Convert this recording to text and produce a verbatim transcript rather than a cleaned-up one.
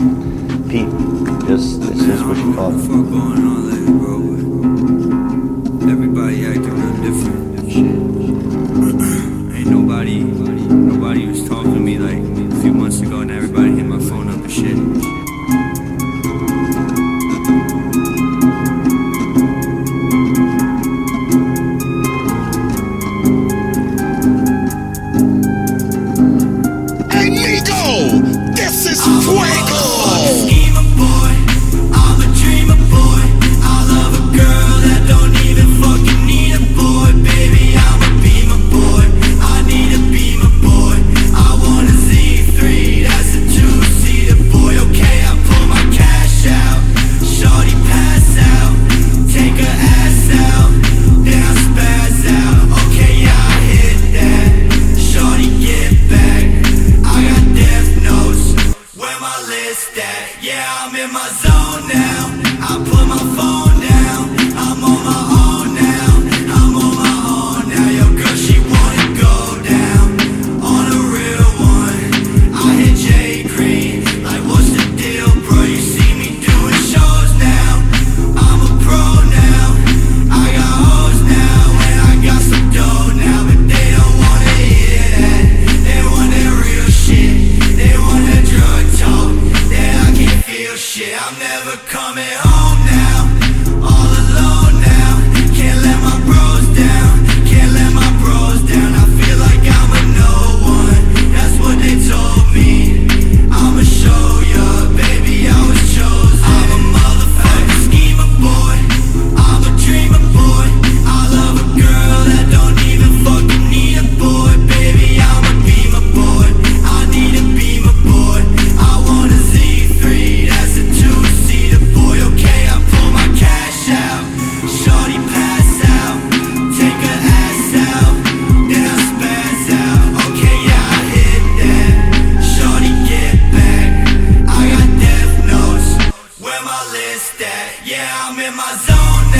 Pete, this this is what you call it. Fuck going on lately, bro. Everybody acting real different. Shit. Ain't nobody, nobody was talking to me like a few months ago, and everybody hit my phone up and shit. This is Fuego! Schema boy, I'm a dreamer boy. I love a girl that don't even fucking need a boy. Baby, I'm a beamer boy. I need a beamer boy. I want a Z three, that's a two-seater boy. Okay, I pull my cash out. Shorty pass out. Take her ass out. Then I spaz out. Okay, yeah, I hit that. Shorty get back. I got death notes. Where my list at? Yeah, I'm in my zone now. I put my phone down. I'm on my own now. I'm on my own now. Yo, girl, she wanna go down on a real one. I hit J Green. Like, what's the deal, bro? You see me doing shows now. I'm a pro now. I got hoes now, and I got some dough now. But they don't wanna hear that. They want that real shit. They want that drug talk. That I can't feel shit. I'm never coming home now. All alone now. Can't let my bros down. Can't let my bros down. I feel like I'm a no one. That's what they told me. I'ma show ya, baby, I was chosen. I'm a motherfucking schemer boy. I'm a dreamer boy. I love a girl that don't even fucking need a boy. Baby, I'm a beamer boy. I need a beamer boy. I want a Z three, that's a two-seater boy. Okay, I pull my cash out. Shorty pass out. Take her ass out. Then I spaz out. Okay, yeah, I hit that. Shorty get back. I got death notes. Where my list at? Yeah, I'm in my zone